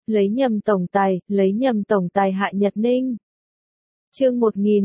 lấy nhầm tổng tài Hạ Nhật Ninh. Chương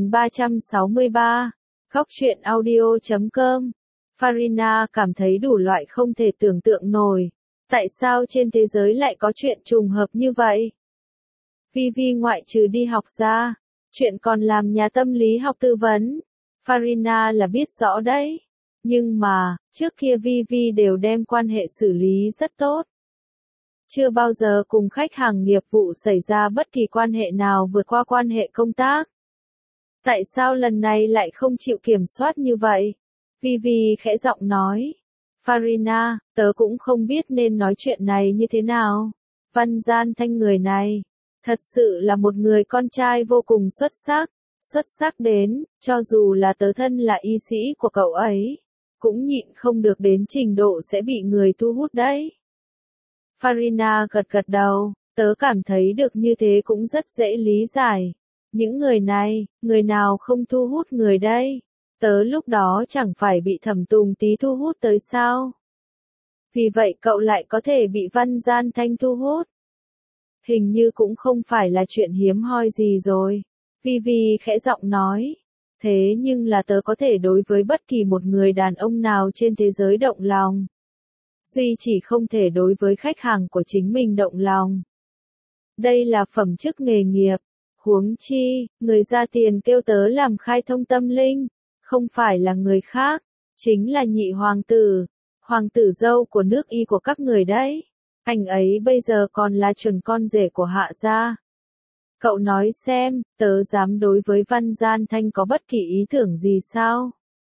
1363, Góc truyện audio.com. Farina cảm thấy đủ loại không thể tưởng tượng nổi. Tại sao trên thế giới lại có chuyện trùng hợp như vậy? Vivi ngoại trừ đi học ra, chuyện còn làm nhà tâm lý học tư vấn. Farina là biết rõ đấy. Nhưng mà, trước kia Vivi đều đem quan hệ xử lý rất tốt. Chưa bao giờ cùng khách hàng nghiệp vụ xảy ra bất kỳ quan hệ nào vượt qua quan hệ công tác. Tại sao lần này lại không chịu kiểm soát như vậy? Vivi khẽ giọng nói. Farina, tớ cũng không biết nên nói chuyện này như thế nào. Văn Gian Thanh người này, thật sự là một người con trai vô cùng xuất sắc đến, cho dù là tớ thân là y sĩ của cậu ấy, cũng nhịn không được đến trình độ sẽ bị người thu hút đấy. Farina gật gật đầu, tớ cảm thấy được như thế cũng rất dễ lý giải. Những người này, người nào không thu hút người đây? Tớ lúc đó chẳng phải bị Thẩm Tùng Tí thu hút tới sao? Vì vậy cậu lại có thể bị Văn Gian Thanh thu hút. Hình như cũng không phải là chuyện hiếm hoi gì rồi. Vivi khẽ giọng nói. Thế nhưng là tớ có thể đối với bất kỳ một người đàn ông nào trên thế giới động lòng. Duy chỉ không thể đối với khách hàng của chính mình động lòng. Đây là phẩm chức nghề nghiệp. Huống chi, người ra tiền kêu tớ làm khai thông tâm linh, không phải là người khác, chính là nhị hoàng tử dâu của nước Y của các người đấy. Anh ấy bây giờ còn là chuẩn con rể của Hạ gia. Cậu nói xem, tớ dám đối với Văn Gian Thanh có bất kỳ ý tưởng gì sao?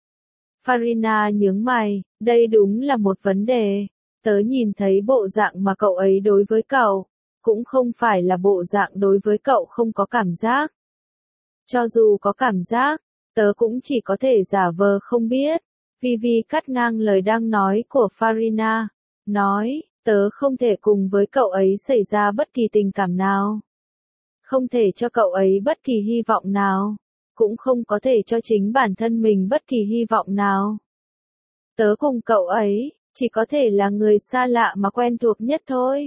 Farina nhướng mày, đây đúng là một vấn đề. Tớ nhìn thấy bộ dạng mà cậu ấy đối với cậu, cũng không phải là bộ dạng đối với cậu không có cảm giác. Cho dù có cảm giác, tớ cũng chỉ có thể giả vờ không biết. Vivi cắt ngang lời đang nói của Farina, nói, tớ không thể cùng với cậu ấy xảy ra bất kỳ tình cảm nào. Không thể cho cậu ấy bất kỳ hy vọng nào, cũng không có thể cho chính bản thân mình bất kỳ hy vọng nào. Tớ cùng cậu ấy, chỉ có thể là người xa lạ mà quen thuộc nhất thôi.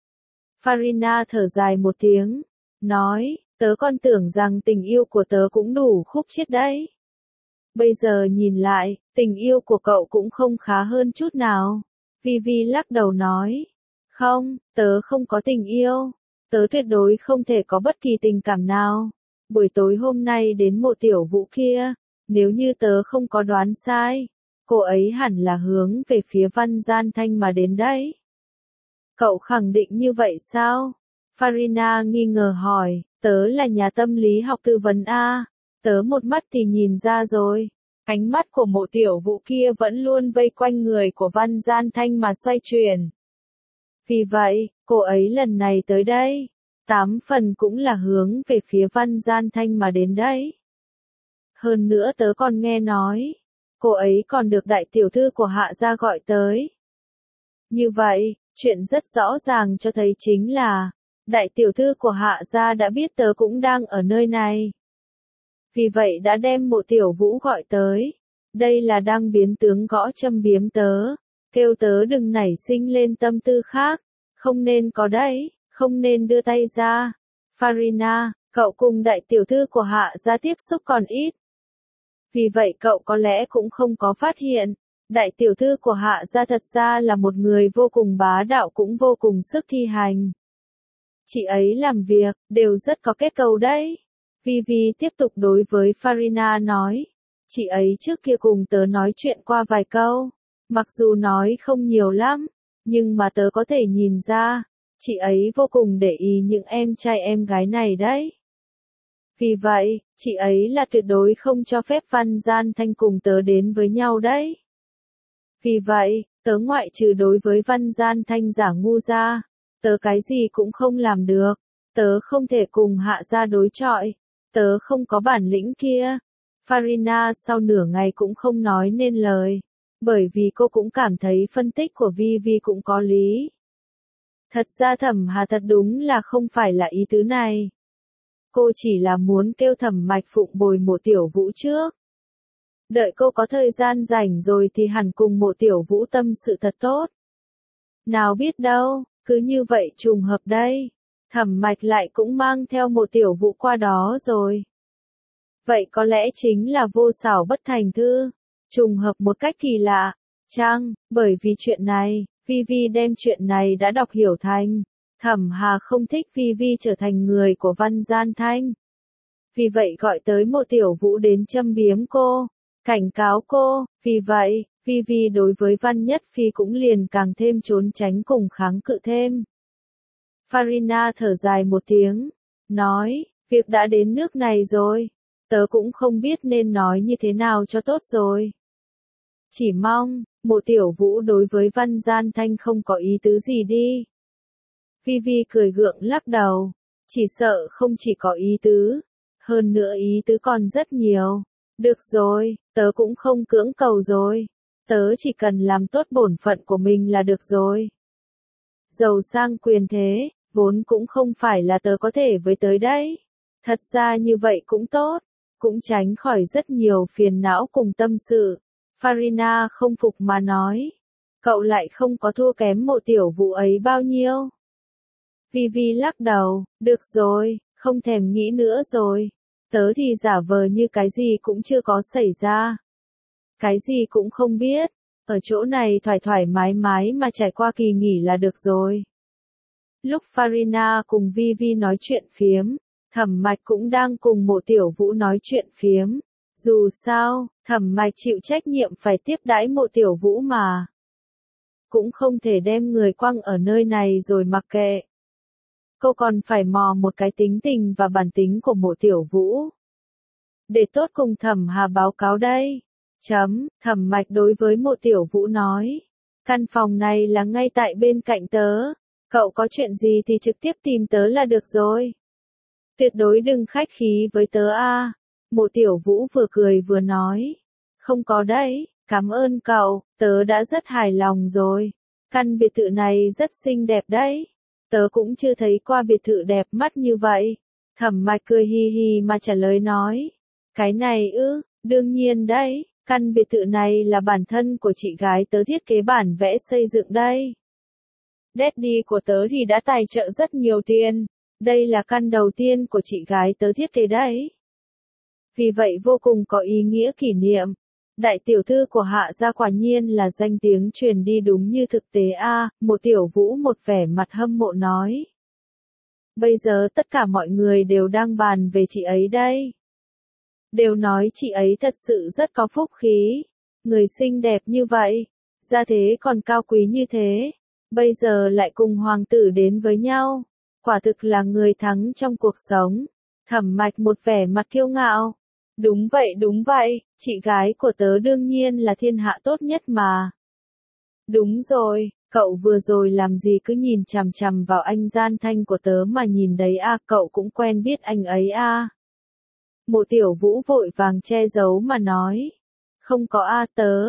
Farina thở dài một tiếng, nói, tớ còn tưởng rằng tình yêu của tớ cũng đủ khúc chiết đấy. Bây giờ nhìn lại, tình yêu của cậu cũng không khá hơn chút nào. Vivi lắc đầu nói, không, tớ không có tình yêu. Tớ tuyệt đối không thể có bất kỳ tình cảm nào. Buổi tối hôm nay đến Mộ Tiểu Vũ kia, nếu như tớ không có đoán sai, cô ấy hẳn là hướng về phía Văn Gian Thanh mà đến đấy. Cậu khẳng định như vậy sao? Farina nghi ngờ hỏi, tớ là nhà tâm lý học tư vấn A, tớ một mắt thì nhìn ra rồi. Ánh mắt của Mộ Tiểu Vũ kia vẫn luôn vây quanh người của Văn Gian Thanh mà xoay chuyển. Vì vậy, cô ấy lần này tới đây, 8 phần cũng là hướng về phía Văn Gian Thanh mà đến đấy. Hơn nữa tớ còn nghe nói, cô ấy còn được đại tiểu thư của Hạ gia gọi tới. Như vậy, chuyện rất rõ ràng cho thấy chính là, đại tiểu thư của Hạ gia đã biết tớ cũng đang ở nơi này. Vì vậy đã đem Mộ Tiểu Vũ gọi tới. Đây là đang biến tướng gõ châm biếm tớ, kêu tớ đừng nảy sinh lên tâm tư khác, không nên có đấy, không nên đưa tay ra. Farina, cậu cùng đại tiểu thư của Hạ gia tiếp xúc còn ít. Vì vậy cậu có lẽ cũng không có phát hiện, đại tiểu thư của Hạ gia thật ra là một người vô cùng bá đạo cũng vô cùng sức thi hành. Chị ấy làm việc, đều rất có kết cấu đấy. Vivi tiếp tục đối với Farina nói, chị ấy trước kia cùng tớ nói chuyện qua vài câu, mặc dù nói không nhiều lắm, nhưng mà tớ có thể nhìn ra, chị ấy vô cùng để ý những em trai em gái này đấy. Vì vậy, chị ấy là tuyệt đối không cho phép Văn Gian Thanh cùng tớ đến với nhau đấy. Vì vậy, tớ ngoại trừ đối với Văn Gian Thanh giả ngu ra, tớ cái gì cũng không làm được, tớ không thể cùng Hạ gia đối chọi, tớ không có bản lĩnh kia. Farina sau nửa ngày cũng không nói nên lời, bởi vì cô cũng cảm thấy phân tích của Vivi cũng có lý. Thật ra Thẩm Hà thật đúng là không phải là ý tứ này. Cô chỉ là muốn kêu Thẩm Mạch Phụng bồi Mộ Tiểu Vũ trước. Đợi cô có thời gian rảnh rồi thì hẳn cùng Mộ Tiểu Vũ tâm sự thật tốt. Nào biết đâu, cứ như vậy trùng hợp đây. Thẩm Mạch lại cũng mang theo Mộ Tiểu Vũ qua đó rồi. Vậy có lẽ chính là vô xảo bất thành thư, trùng hợp một cách kỳ lạ, chăng, bởi vì chuyện này, Vi Vi đem chuyện này đã đọc hiểu thành, Thẩm Hà không thích Vi Vi trở thành người của Văn Gian Thanh. Vì vậy gọi tới Mộ Tiểu Vũ đến châm biếm cô, cảnh cáo cô, vì vậy, Vi Vi đối với Văn Nhất Phi cũng liền càng thêm trốn tránh cùng kháng cự thêm. Farina thở dài một tiếng, nói, việc đã đến nước này rồi, tớ cũng không biết nên nói như thế nào cho tốt rồi. Chỉ mong, Mộ Tiểu Vũ đối với Văn Gian Thanh không có ý tứ gì đi. Vi Vi cười gượng lắc đầu, chỉ sợ không chỉ có ý tứ, hơn nữa ý tứ còn rất nhiều. Được rồi, tớ cũng không cưỡng cầu rồi, tớ chỉ cần làm tốt bổn phận của mình là được rồi. Giàu sang quyền thế, vốn cũng không phải là tớ có thể với tới đấy. Thật ra như vậy cũng tốt, cũng tránh khỏi rất nhiều phiền não cùng tâm sự. Farina không phục mà nói, cậu lại không có thua kém Mộ Tiểu Vũ ấy bao nhiêu. Vi Vi lắc đầu, được rồi, không thèm nghĩ nữa rồi. Tớ thì giả vờ như cái gì cũng chưa có xảy ra. Cái gì cũng không biết, ở chỗ này thoải thoải mái mái mà trải qua kỳ nghỉ là được rồi. Lúc Farina cùng Vi Vi nói chuyện phiếm, Thẩm Mạch cũng đang cùng Mộ Tiểu Vũ nói chuyện phiếm. Dù sao, Thẩm Mạch chịu trách nhiệm phải tiếp đãi Mộ Tiểu Vũ mà. Cũng không thể đem người quăng ở nơi này rồi mặc kệ. Cô còn phải mò một cái tính tình và bản tính của Mộ Tiểu Vũ. Để tốt cùng Thẩm Hà báo cáo đây. Thẩm Mạch đối với Mộ Tiểu Vũ nói. Căn phòng này là ngay tại bên cạnh tớ. Cậu có chuyện gì thì trực tiếp tìm tớ là được rồi. Tuyệt đối đừng khách khí với tớ a. Mộ Tiểu Vũ vừa cười vừa nói. Không có đấy, cảm ơn cậu, tớ đã rất hài lòng rồi. Căn biệt thự này rất xinh đẹp đấy. Tớ cũng chưa thấy qua biệt thự đẹp mắt như vậy. Thẩm Mạch cười hi hi mà trả lời nói. Cái này đương nhiên đấy, căn biệt thự này là bản thân của chị gái tớ thiết kế bản vẽ xây dựng đây. Daddy của tớ thì đã tài trợ rất nhiều tiền. Đây là căn đầu tiên của chị gái tớ thiết kế đấy. Vì vậy vô cùng có ý nghĩa kỷ niệm. Đại tiểu thư của Hạ gia quả nhiên là danh tiếng truyền đi đúng như thực tế a. Một Tiểu Vũ một vẻ mặt hâm mộ nói. Bây giờ tất cả mọi người đều đang bàn về chị ấy đây. Đều nói chị ấy thật sự rất có phúc khí. Người xinh đẹp như vậy, gia thế còn cao quý như thế. Bây giờ lại cùng hoàng tử đến với nhau. Quả thực là người thắng trong cuộc sống. Thẩm Mạch một vẻ mặt kiêu ngạo. Đúng vậy, chị gái của tớ đương nhiên là thiên hạ tốt nhất mà. Đúng rồi, cậu vừa rồi làm gì cứ nhìn chằm chằm vào anh Gian Thanh của tớ mà nhìn đấy a, cậu cũng quen biết anh ấy a. Mộ Tiểu Vũ vội vàng che giấu mà nói. Không có a,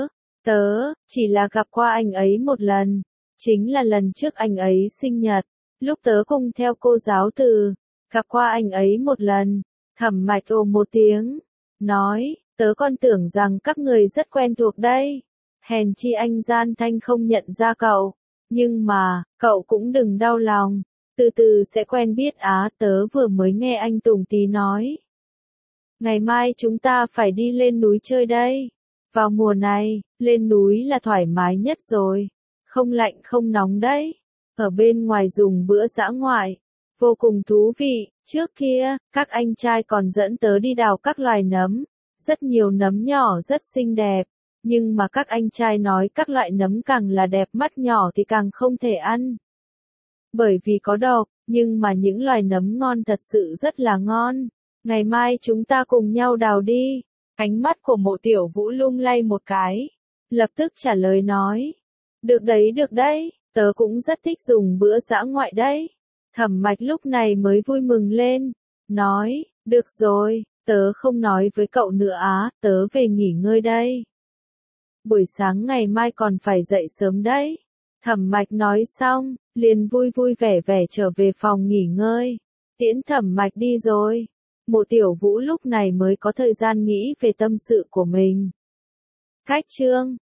tớ chỉ là gặp qua anh ấy một lần. Chính là lần trước anh ấy sinh nhật, lúc tớ cùng theo cô giáo từ, gặp qua anh ấy một lần. Thẩm Mạch ồ một tiếng, nói, tớ còn tưởng rằng các người rất quen thuộc đây. Hèn chi anh Gian Thanh không nhận ra cậu. Nhưng mà, cậu cũng đừng đau lòng, từ từ sẽ quen biết á. Tớ vừa mới nghe anh Tùng Tí nói. Ngày mai chúng ta phải đi lên núi chơi đây. Vào mùa này, lên núi là thoải mái nhất rồi. Không lạnh không nóng đấy. Ở bên ngoài dùng bữa dã ngoại. Vô cùng thú vị. Trước kia, các anh trai còn dẫn tớ đi đào các loài nấm. Rất nhiều nấm nhỏ rất xinh đẹp. Nhưng mà các anh trai nói các loại nấm càng là đẹp mắt nhỏ thì càng không thể ăn. Bởi vì có độc, nhưng mà những loài nấm ngon thật sự rất là ngon. Ngày mai chúng ta cùng nhau đào đi. Ánh mắt của Mộ Tiểu Vũ lung lay một cái. Lập tức trả lời nói. Được đấy, tớ cũng rất thích dùng bữa dã ngoại đấy. Thẩm Mạch lúc này mới vui mừng lên. Nói, được rồi, tớ không nói với cậu nữa á, tớ về nghỉ ngơi đây. Buổi sáng ngày mai còn phải dậy sớm đấy. Thẩm Mạch nói xong, liền vui vui vẻ vẻ trở về phòng nghỉ ngơi. Tiễn Thẩm Mạch đi rồi. Mộ Tiểu Vũ lúc này mới có thời gian nghĩ về tâm sự của mình. Cách chương